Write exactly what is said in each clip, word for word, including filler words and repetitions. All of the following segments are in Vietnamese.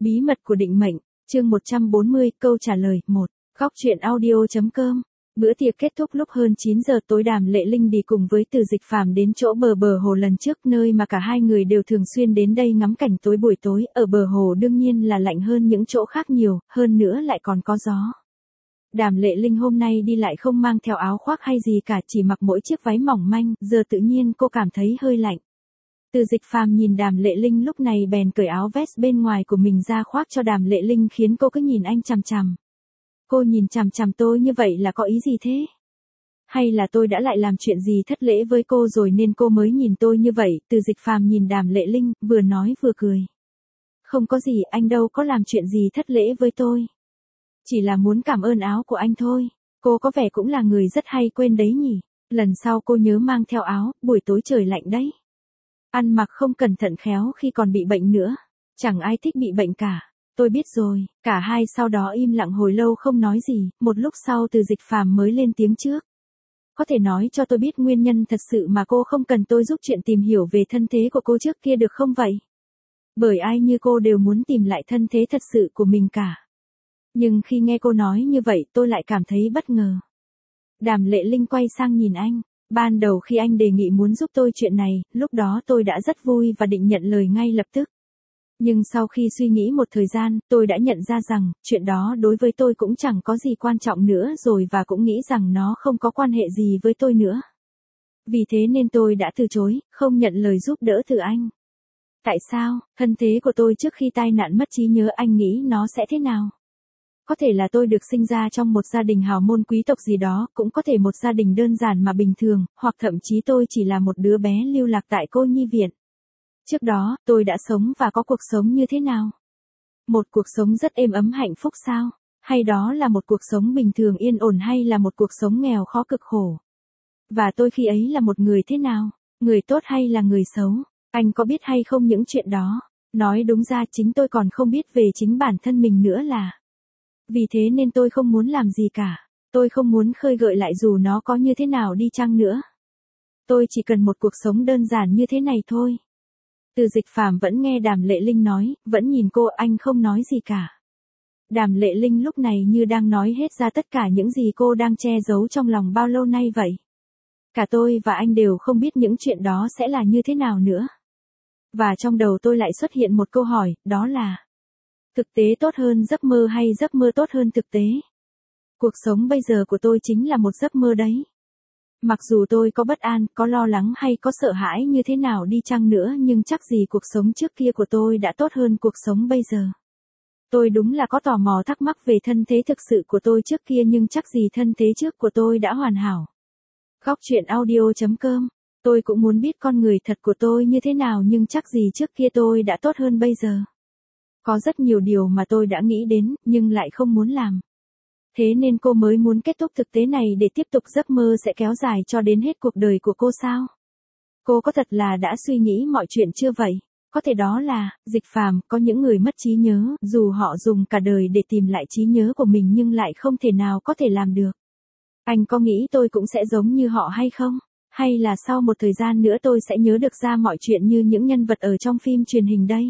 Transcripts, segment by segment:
Bí mật của định mệnh, chương một trăm bốn mươi, câu trả lời, một. Góc truyện audio chấm com. Bữa tiệc kết thúc lúc hơn chín giờ tối. Đàm Lệ Linh đi cùng với Từ Dịch Phàm đến chỗ bờ bờ hồ lần trước, nơi mà cả hai người đều thường xuyên đến đây ngắm cảnh tối buổi tối. Ở bờ hồ đương nhiên là lạnh hơn những chỗ khác nhiều, hơn nữa lại còn có gió. Đàm Lệ Linh hôm nay đi lại không mang theo áo khoác hay gì cả, chỉ mặc mỗi chiếc váy mỏng manh, giờ tự nhiên cô cảm thấy hơi lạnh. Từ Dịch Phàm nhìn Đàm Lệ Linh lúc này bèn cởi áo vest bên ngoài của mình ra khoác cho Đàm Lệ Linh, khiến cô cứ nhìn anh chằm chằm. Cô nhìn chằm chằm tôi như vậy là có ý gì thế? Hay là tôi đã lại làm chuyện gì thất lễ với cô rồi nên cô mới nhìn tôi như vậy? Từ Dịch Phàm nhìn Đàm Lệ Linh, vừa nói vừa cười. Không có gì, anh đâu có làm chuyện gì thất lễ với tôi. Chỉ là muốn cảm ơn áo của anh thôi. Cô có vẻ cũng là người rất hay quên đấy nhỉ. Lần sau cô nhớ mang theo áo, buổi tối trời lạnh đấy. Ăn mặc không cẩn thận khéo khi còn bị bệnh nữa. Chẳng ai thích bị bệnh cả. Tôi biết rồi. Cả hai sau đó im lặng hồi lâu không nói gì. Một lúc sau Từ Dịch Phàm mới lên tiếng trước. Có thể nói cho tôi biết nguyên nhân thật sự mà cô không cần tôi giúp chuyện tìm hiểu về thân thế của cô trước kia được không vậy? Bởi ai như cô đều muốn tìm lại thân thế thật sự của mình cả. Nhưng khi nghe cô nói như vậy tôi lại cảm thấy bất ngờ. Đàm Lệ Linh quay sang nhìn anh. Ban đầu khi anh đề nghị muốn giúp tôi chuyện này, lúc đó tôi đã rất vui và định nhận lời ngay lập tức. Nhưng sau khi suy nghĩ một thời gian, tôi đã nhận ra rằng, chuyện đó đối với tôi cũng chẳng có gì quan trọng nữa rồi, và cũng nghĩ rằng nó không có quan hệ gì với tôi nữa. Vì thế nên tôi đã từ chối, không nhận lời giúp đỡ từ anh. Tại sao? Thân thế của tôi trước khi tai nạn mất trí nhớ, anh nghĩ nó sẽ thế nào? Có thể là tôi được sinh ra trong một gia đình hào môn quý tộc gì đó, cũng có thể một gia đình đơn giản mà bình thường, hoặc thậm chí tôi chỉ là một đứa bé lưu lạc tại cô nhi viện. Trước đó, tôi đã sống và có cuộc sống như thế nào? Một cuộc sống rất êm ấm hạnh phúc sao? Hay đó là một cuộc sống bình thường yên ổn, hay là một cuộc sống nghèo khó cực khổ? Và tôi khi ấy là một người thế nào? Người tốt hay là người xấu? Anh có biết hay không những chuyện đó? Nói đúng ra chính tôi còn không biết về chính bản thân mình nữa là. Vì thế nên tôi không muốn làm gì cả. Tôi không muốn khơi gợi lại dù nó có như thế nào đi chăng nữa. Tôi chỉ cần một cuộc sống đơn giản như thế này thôi. Từ Dịch Phàm vẫn nghe Đàm Lệ Linh nói, vẫn nhìn cô, anh không nói gì cả. Đàm Lệ Linh lúc này như đang nói hết ra tất cả những gì cô đang che giấu trong lòng bao lâu nay vậy. Cả tôi và anh đều không biết những chuyện đó sẽ là như thế nào nữa. Và trong đầu tôi lại xuất hiện một câu hỏi, đó là: thực tế tốt hơn giấc mơ hay giấc mơ tốt hơn thực tế? Cuộc sống bây giờ của tôi chính là một giấc mơ đấy. Mặc dù tôi có bất an, có lo lắng hay có sợ hãi như thế nào đi chăng nữa, nhưng chắc gì cuộc sống trước kia của tôi đã tốt hơn cuộc sống bây giờ. Tôi đúng là có tò mò thắc mắc về thân thế thực sự của tôi trước kia, nhưng chắc gì thân thế trước của tôi đã hoàn hảo. Góc truyện audio chấm com. Tôi cũng muốn biết con người thật của tôi như thế nào, nhưng chắc gì trước kia tôi đã tốt hơn bây giờ. Có rất nhiều điều mà tôi đã nghĩ đến, nhưng lại không muốn làm. Thế nên cô mới muốn kết thúc thực tế này để tiếp tục giấc mơ sẽ kéo dài cho đến hết cuộc đời của cô sao? Cô có thật là đã suy nghĩ mọi chuyện chưa vậy? Có thể đó là, Dịch Phàm, có những người mất trí nhớ, dù họ dùng cả đời để tìm lại trí nhớ của mình nhưng lại không thể nào có thể làm được. Anh có nghĩ tôi cũng sẽ giống như họ hay không? Hay là sau một thời gian nữa tôi sẽ nhớ được ra mọi chuyện như những nhân vật ở trong phim truyền hình đây?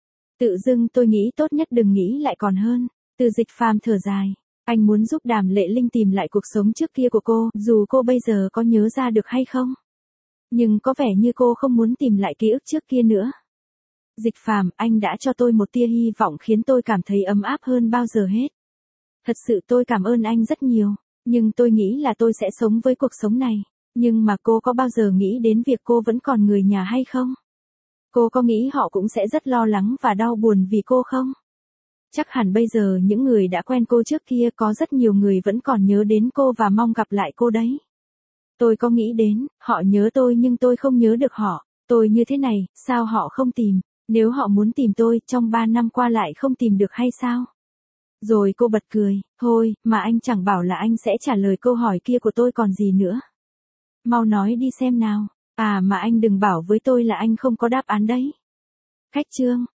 Tự dưng tôi nghĩ tốt nhất đừng nghĩ lại còn hơn. Từ Dịch Phàm thở dài. Anh muốn giúp Đàm Lệ Linh tìm lại cuộc sống trước kia của cô, dù cô bây giờ có nhớ ra được hay không. Nhưng có vẻ như cô không muốn tìm lại ký ức trước kia nữa. Dịch Phàm, anh đã cho tôi một tia hy vọng khiến tôi cảm thấy ấm áp hơn bao giờ hết. Thật sự tôi cảm ơn anh rất nhiều, nhưng tôi nghĩ là tôi sẽ sống với cuộc sống này. Nhưng mà cô có bao giờ nghĩ đến việc cô vẫn còn người nhà hay không? Cô có nghĩ họ cũng sẽ rất lo lắng và đau buồn vì cô không? Chắc hẳn bây giờ những người đã quen cô trước kia có rất nhiều người vẫn còn nhớ đến cô và mong gặp lại cô đấy. Tôi có nghĩ đến, họ nhớ tôi nhưng tôi không nhớ được họ. Tôi như thế này, sao họ không tìm? Nếu họ muốn tìm tôi, trong ba năm qua lại không tìm được hay sao? Rồi cô bật cười, thôi, mà anh chẳng bảo là anh sẽ trả lời câu hỏi kia của tôi còn gì nữa. Mau nói đi xem nào. À mà anh đừng bảo với tôi là anh không có đáp án đấy. Khách chương.